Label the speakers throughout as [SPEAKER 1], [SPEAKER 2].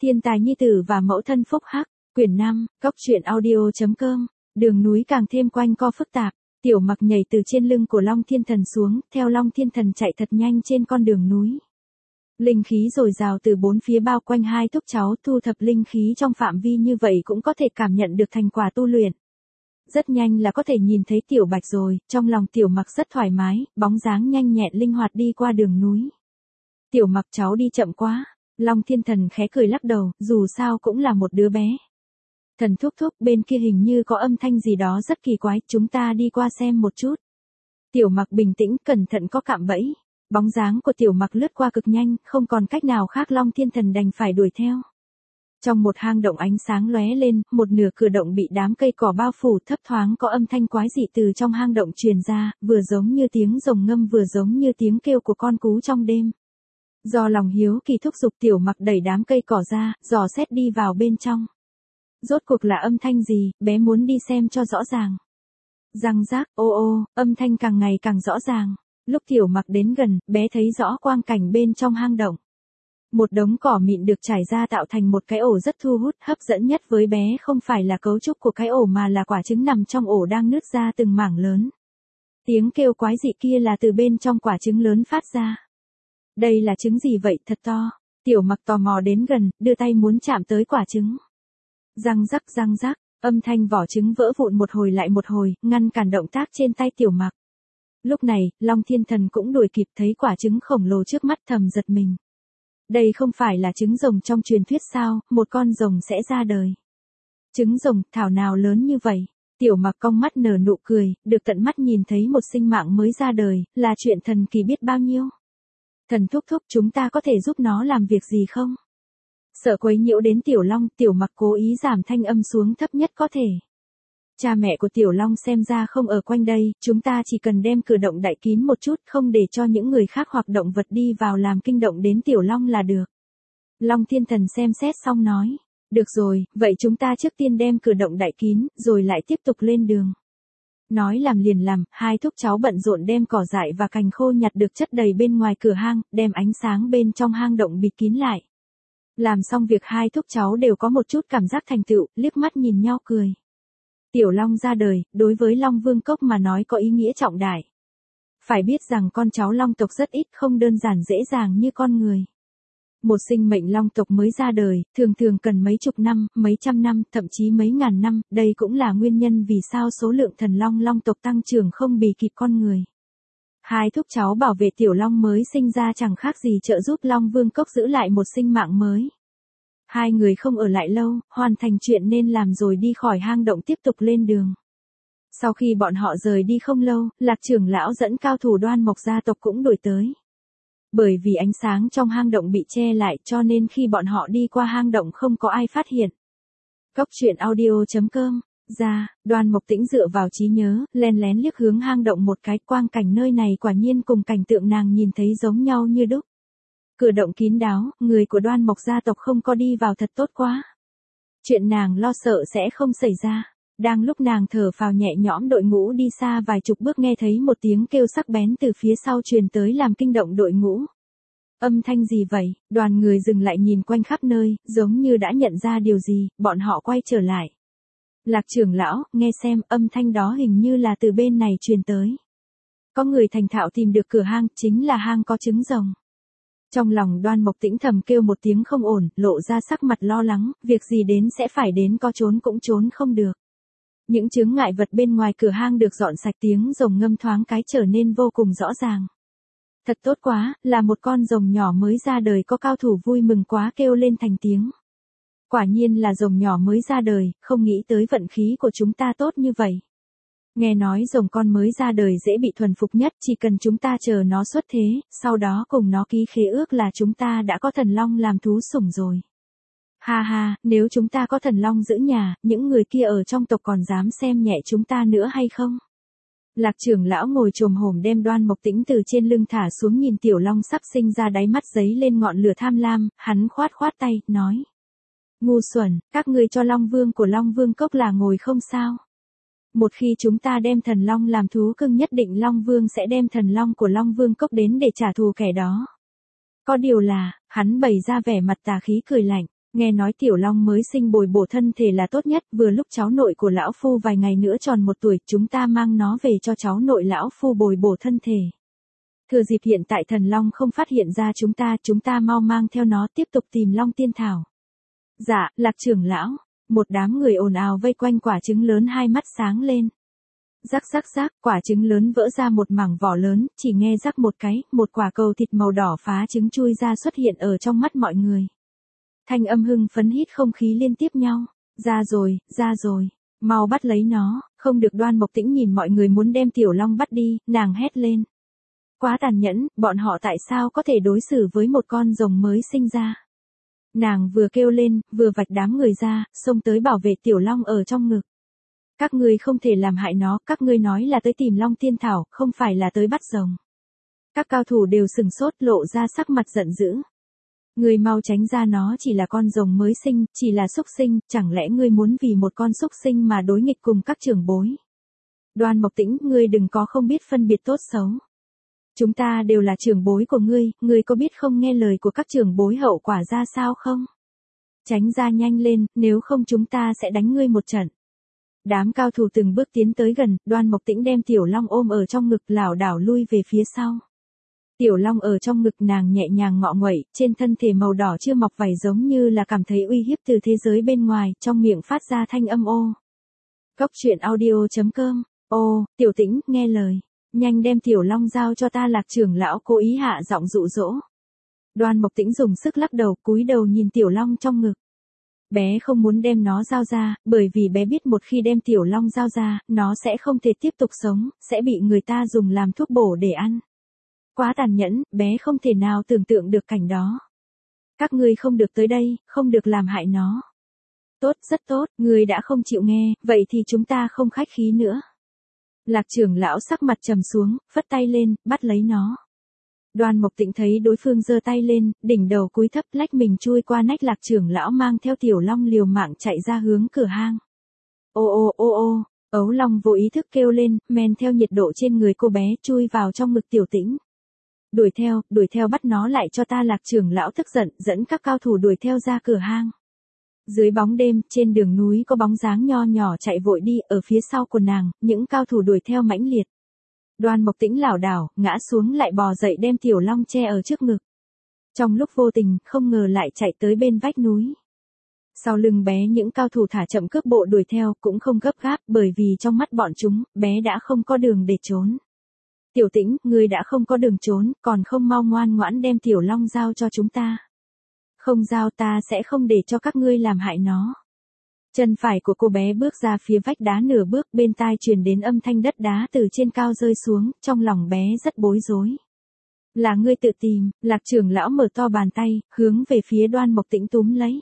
[SPEAKER 1] Thiên tài nhi tử và mẫu thân phúc hắc, quyển 5, góc truyện audio.com, đường núi càng thêm quanh co phức tạp, Tiểu Mặc nhảy từ trên lưng của Long Thiên Thần xuống, theo Long Thiên Thần chạy thật nhanh trên con đường núi. Linh khí dồi dào từ bốn phía bao quanh hai thúc cháu, thu thập linh khí trong phạm vi như vậy cũng có thể cảm nhận được thành quả tu luyện. Rất nhanh là có thể nhìn thấy Tiểu Bạch rồi, trong lòng Tiểu Mặc rất thoải mái, bóng dáng nhanh nhẹn linh hoạt đi qua đường núi. Tiểu Mặc cháu đi chậm quá. Long Thiên Thần khẽ cười lắc đầu, dù sao cũng là một đứa bé. Thần thúc thúc, bên kia hình như có âm thanh gì đó rất kỳ quái, chúng ta đi qua xem một chút. Tiểu Mặc bình tĩnh, cẩn thận có cạm bẫy. Bóng dáng của Tiểu Mặc lướt qua cực nhanh, không còn cách nào khác, Long Thiên Thần đành phải đuổi theo. Trong một hang động ánh sáng lóe lên, một nửa cửa động bị đám cây cỏ bao phủ, thấp thoáng có âm thanh quái dị từ trong hang động truyền ra, vừa giống như tiếng rồng ngâm vừa giống như tiếng kêu của con cú trong đêm. Do lòng hiếu kỳ thúc giục, Tiểu Mặc đẩy đám cây cỏ ra, dò xét đi vào bên trong. Rốt cuộc là âm thanh gì, bé muốn đi xem cho rõ ràng. Răng rác, ô ô, âm thanh càng ngày càng rõ ràng. Lúc Tiểu Mặc đến gần, bé thấy rõ quang cảnh bên trong hang động. Một đống cỏ mịn được trải ra tạo thành một cái ổ rất thu hút, hấp dẫn nhất với bé không phải là cấu trúc của cái ổ mà là quả trứng nằm trong ổ đang nứt ra từng mảng lớn. Tiếng kêu quái dị kia là từ bên trong quả trứng lớn phát ra. Đây là trứng gì vậy, thật to. Tiểu Mặc tò mò đến gần, đưa tay muốn chạm tới quả trứng. Răng rắc, âm thanh vỏ trứng vỡ vụn một hồi lại một hồi, ngăn cản động tác trên tay Tiểu Mặc. Lúc này, Long Thiên Thần cũng đuổi kịp, thấy quả trứng khổng lồ trước mắt thầm giật mình. Đây không phải là trứng rồng trong truyền thuyết sao, một con rồng sẽ ra đời. Trứng rồng, thảo nào lớn như vậy. Tiểu Mặc cong mắt nở nụ cười, được tận mắt nhìn thấy một sinh mạng mới ra đời, là chuyện thần kỳ biết bao nhiêu. Thần thúc thúc, chúng ta có thể giúp nó làm việc gì không? Sợ quấy nhiễu đến Tiểu Long, Tiểu Mặc cố ý giảm thanh âm xuống thấp nhất có thể. Cha mẹ của Tiểu Long xem ra không ở quanh đây, chúng ta chỉ cần đem cửa động đậy kín một chút, không để cho những người khác hoặc động vật đi vào làm kinh động đến Tiểu Long là được. Long Thiên Thần xem xét xong nói, được rồi, vậy chúng ta trước tiên đem cửa động đậy kín, rồi lại tiếp tục lên đường. Nói làm liền làm, hai thúc cháu bận rộn đem cỏ dại và cành khô nhặt được chất đầy bên ngoài cửa hang, đem ánh sáng bên trong hang động bịt kín lại. Làm xong việc, hai thúc cháu đều có một chút cảm giác thành tựu, liếc mắt nhìn nhau cười. Tiểu Long ra đời, đối với Long Vương Cốc mà nói có ý nghĩa trọng đại. Phải biết rằng con cháu Long tộc rất ít, không đơn giản dễ dàng như con người. Một sinh mệnh Long tộc mới ra đời, thường thường cần mấy chục năm, mấy trăm năm, thậm chí mấy ngàn năm, đây cũng là nguyên nhân vì sao số lượng thần Long tộc tăng trưởng không bì kịp con người. Hai thúc cháu bảo vệ Tiểu Long mới sinh ra chẳng khác gì trợ giúp Long Vương Cốc giữ lại một sinh mạng mới. Hai người không ở lại lâu, hoàn thành chuyện nên làm rồi đi khỏi hang động tiếp tục lên đường. Sau khi bọn họ rời đi không lâu, Lạc trưởng lão dẫn cao thủ Đoan Mộc gia tộc cũng đuổi tới. Bởi vì ánh sáng trong hang động bị che lại cho nên khi bọn họ đi qua hang động không có ai phát hiện. Góc truyện audio.com, Đoan Mộc Tĩnh dựa vào trí nhớ, lén lén liếc hướng hang động một cái, quang cảnh nơi này quả nhiên cùng cảnh tượng nàng nhìn thấy giống nhau như đúc. Cửa động kín đáo, người của Đoan Mộc gia tộc không có đi vào thật tốt quá. Chuyện nàng lo sợ sẽ không xảy ra. Đang lúc nàng thở phào nhẹ nhõm, đội ngũ đi xa vài chục bước nghe thấy một tiếng kêu sắc bén từ phía sau truyền tới làm kinh động đội ngũ. Âm thanh gì vậy? Đoàn người dừng lại nhìn quanh khắp nơi, giống như đã nhận ra điều gì, bọn họ quay trở lại. Lạc trưởng lão, nghe xem, âm thanh đó hình như là từ bên này truyền tới. Có người thành thạo tìm được cửa hang, chính là hang có trứng rồng. Trong lòng Đoan Mộc Tĩnh thầm kêu một tiếng không ổn, lộ ra sắc mặt lo lắng, việc gì đến sẽ phải đến, có trốn cũng trốn không được. Những chướng ngại vật bên ngoài cửa hang được dọn sạch, tiếng rồng ngâm thoáng cái trở nên vô cùng rõ ràng. Thật tốt quá, là một con rồng nhỏ mới ra đời, có cao thủ vui mừng quá kêu lên thành tiếng. Quả nhiên là rồng nhỏ mới ra đời, không nghĩ tới vận khí của chúng ta tốt như vậy. Nghe nói rồng con mới ra đời dễ bị thuần phục nhất, chỉ cần chúng ta chờ nó xuất thế, sau đó cùng nó ký khế ước là chúng ta đã có thần long làm thú sủng rồi. Ha ha, nếu chúng ta có thần long giữ nhà, những người kia ở trong tộc còn dám xem nhẹ chúng ta nữa hay không? Lạc trưởng lão ngồi chồm hổm đem Đoan Mộc Tĩnh từ trên lưng thả xuống, nhìn Tiểu Long sắp sinh ra, đáy mắt giấy lên ngọn lửa tham lam, hắn khoát tay, nói. Ngu xuẩn, các ngươi cho Long Vương của Long Vương Cốc là ngồi không sao? Một khi chúng ta đem thần long làm thú cưng, nhất định Long Vương sẽ đem thần long của Long Vương Cốc đến để trả thù kẻ đó. Có điều là, hắn bày ra vẻ mặt tà khí cười lạnh. Nghe nói tiểu long mới sinh bồi bổ thân thể là tốt nhất, vừa lúc cháu nội của lão phu vài ngày nữa tròn 1 tuổi, chúng ta mang nó về cho cháu nội lão phu bồi bổ thân thể. Thừa dịp hiện tại thần long không phát hiện ra chúng ta mau mang theo nó tiếp tục tìm long tiên thảo. Dạ, Lạc trưởng lão. Một đám người ồn ào vây quanh quả trứng lớn, hai mắt sáng lên. Rắc rắc rắc, quả trứng lớn vỡ ra một mảng vỏ lớn, chỉ nghe rắc một cái, một quả cầu thịt màu đỏ phá trứng chui ra xuất hiện ở trong mắt mọi người. Thanh âm hưng phấn hít không khí liên tiếp nhau. Ra rồi, mau bắt lấy nó, không được. Đoan Mộc Tĩnh nhìn mọi người muốn đem tiểu long bắt đi, nàng hét lên. Quá tàn nhẫn, bọn họ tại sao có thể đối xử với một con rồng mới sinh ra. Nàng vừa kêu lên, vừa vạch đám người ra, xông tới bảo vệ tiểu long ở trong ngực. Các ngươi không thể làm hại nó, các ngươi nói là tới tìm long tiên thảo, không phải là tới bắt rồng. Các cao thủ đều sừng sốt, lộ ra sắc mặt giận dữ. Ngươi mau tránh ra, nó chỉ là con rồng mới sinh, chỉ là súc sinh, chẳng lẽ ngươi muốn vì một con súc sinh mà đối nghịch cùng các trưởng bối. Đoan Mộc Tĩnh, ngươi đừng có không biết phân biệt tốt xấu. Chúng ta đều là trưởng bối của ngươi có biết không nghe lời của các trưởng bối hậu quả ra sao không? Tránh ra nhanh lên, nếu không chúng ta sẽ đánh ngươi một trận. Đám cao thủ từng bước tiến tới gần, Đoan Mộc Tĩnh đem tiểu long ôm ở trong ngực, lảo đảo lui về phía sau. Tiểu long ở trong ngực nàng nhẹ nhàng ngọ nguậy, trên thân thể màu đỏ chưa mọc vảy giống như là cảm thấy uy hiếp từ thế giới bên ngoài, trong miệng phát ra thanh âm ô. Cốc truyện audio.com. Ô, Tiểu Tĩnh, nghe lời. Nhanh đem tiểu long giao cho ta. Lạc trưởng lão cố ý hạ giọng dụ dỗ. Đoan Mộc Tĩnh dùng sức lắc đầu, cúi đầu nhìn tiểu long trong ngực. Bé không muốn đem nó giao ra, bởi vì bé biết một khi đem tiểu long giao ra, nó sẽ không thể tiếp tục sống, sẽ bị người ta dùng làm thuốc bổ để ăn. Quá tàn nhẫn, bé không thể nào tưởng tượng được cảnh đó. Các ngươi không được tới đây, không được làm hại nó. Tốt, rất tốt, ngươi đã không chịu nghe, vậy thì chúng ta không khách khí nữa. Lạc trưởng lão sắc mặt trầm xuống, phất tay lên, bắt lấy nó. Đoan Mộc Tĩnh thấy đối phương giơ tay lên, đỉnh đầu cúi thấp, lách mình chui qua nách Lạc trưởng lão, mang theo tiểu long liều mạng chạy ra hướng cửa hang. Ô, ấu long vô ý thức kêu lên, men theo nhiệt độ trên người cô bé chui vào trong ngực Tiểu Tĩnh. Đuổi theo bắt nó lại cho ta. Lạc trưởng lão tức giận, dẫn các cao thủ đuổi theo ra cửa hang. Dưới bóng đêm, trên đường núi có bóng dáng nho nhỏ chạy vội đi, ở phía sau của nàng, những cao thủ đuổi theo mãnh liệt. Đoan Mộc Tĩnh lảo đảo, ngã xuống lại bò dậy đem tiểu long che ở trước ngực. Trong lúc vô tình, không ngờ lại chạy tới bên vách núi. Sau lưng bé những cao thủ thả chậm cước bộ đuổi theo, cũng không gấp gáp, bởi vì trong mắt bọn chúng, bé đã không có đường để trốn. Tiểu Tĩnh, ngươi đã không có đường trốn, còn không mau ngoan ngoãn đem tiểu long giao cho chúng ta. Không giao, ta sẽ không để cho các ngươi làm hại nó. Chân phải của cô bé bước ra phía vách đá nửa bước, bên tai truyền đến âm thanh đất đá từ trên cao rơi xuống, trong lòng bé rất bối rối. Là ngươi tự tìm. Lạc trưởng lão mở to bàn tay, hướng về phía Đoan Mộc Tĩnh túm lấy.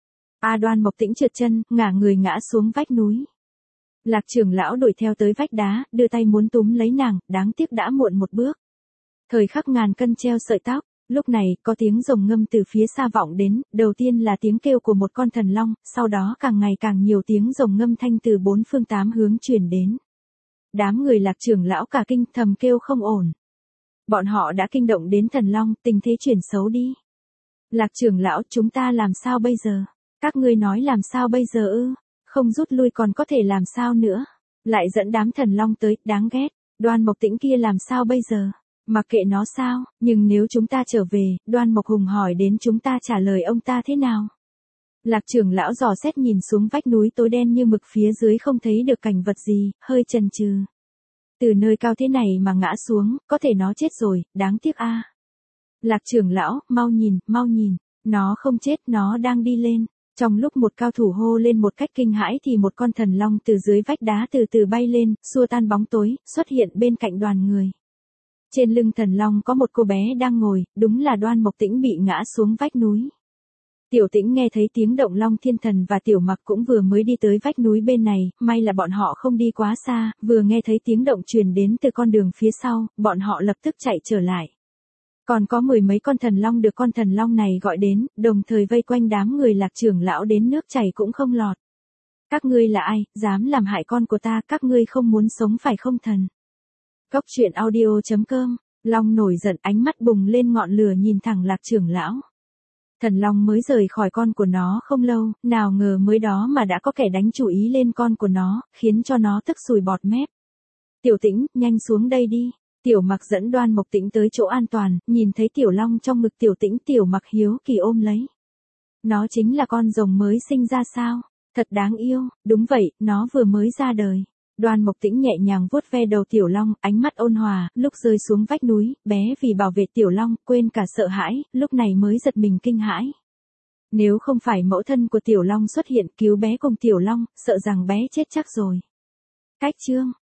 [SPEAKER 1] Đoan Mộc Tĩnh trượt chân, ngả người ngã xuống vách núi. Lạc trưởng lão đuổi theo tới vách đá, đưa tay muốn túm lấy nàng, đáng tiếc đã muộn một bước. Thời khắc ngàn cân treo sợi tóc. Lúc này, có tiếng rồng ngâm từ phía xa vọng đến, đầu tiên là tiếng kêu của một con thần long, sau đó càng ngày càng nhiều tiếng rồng ngâm thanh từ 4 phương 8 hướng truyền đến. Đám người Lạc trưởng lão cả kinh, thầm kêu không ổn. Bọn họ đã kinh động đến thần long, tình thế chuyển xấu đi. Lạc trưởng lão, chúng ta làm sao bây giờ? Các ngươi nói làm sao bây giờ ư? Không rút lui còn có thể làm sao nữa? Lại dẫn đám thần long tới, đáng ghét. Đoan Mộc Tĩnh kia làm sao bây giờ? Mặc kệ nó sao, nhưng nếu chúng ta trở về, Đoan Mộc Hùng hỏi đến chúng ta trả lời ông ta thế nào? Lạc trưởng lão dò xét nhìn xuống vách núi tối đen như mực, phía dưới không thấy được cảnh vật gì, hơi chần chừ. Từ nơi cao thế này mà ngã xuống, có thể nó chết rồi, đáng tiếc a. Lạc trưởng lão, mau nhìn, nó không chết, nó đang đi lên. Trong lúc một cao thủ hô lên một cách kinh hãi thì một con thần long từ dưới vách đá từ từ bay lên, xua tan bóng tối, xuất hiện bên cạnh đoàn người. Trên lưng thần long có một cô bé đang ngồi, đúng là Đoan Mộc Tĩnh bị ngã xuống vách núi. Tiểu Tĩnh nghe thấy tiếng động, Long Thiên Thần và Tiểu Mặc cũng vừa mới đi tới vách núi bên này, may là bọn họ không đi quá xa, vừa nghe thấy tiếng động truyền đến từ con đường phía sau, bọn họ lập tức chạy trở lại. Còn có 10 mấy con thần long được con thần long này gọi đến, đồng thời vây quanh đám người Lạc trưởng lão đến nước chảy cũng không lọt. Các ngươi là ai, dám làm hại con của ta, các ngươi không muốn sống phải không thần? Cốc truyện audio.com. Long nổi giận, ánh mắt bùng lên ngọn lửa nhìn thẳng Lạc trưởng lão. Thần long mới rời khỏi con của nó không lâu, nào ngờ mới đó mà đã có kẻ đánh chủ ý lên con của nó, khiến cho nó tức sùi bọt mép. Tiểu Tĩnh, nhanh xuống đây đi. Tiểu Mặc dẫn Đoan Mộc Tĩnh tới chỗ an toàn, nhìn thấy tiểu long trong ngực Tiểu Tĩnh, Tiểu Mặc hiếu kỳ ôm lấy. Nó chính là con rồng mới sinh ra sao? Thật đáng yêu, đúng vậy, nó vừa mới ra đời. Đoan Mộc Tĩnh nhẹ nhàng vuốt ve đầu tiểu long, ánh mắt ôn hòa, lúc rơi xuống vách núi, bé vì bảo vệ tiểu long, quên cả sợ hãi, lúc này mới giật mình kinh hãi. Nếu không phải mẫu thân của tiểu long xuất hiện cứu bé cùng tiểu long, sợ rằng bé chết chắc rồi. Cách chương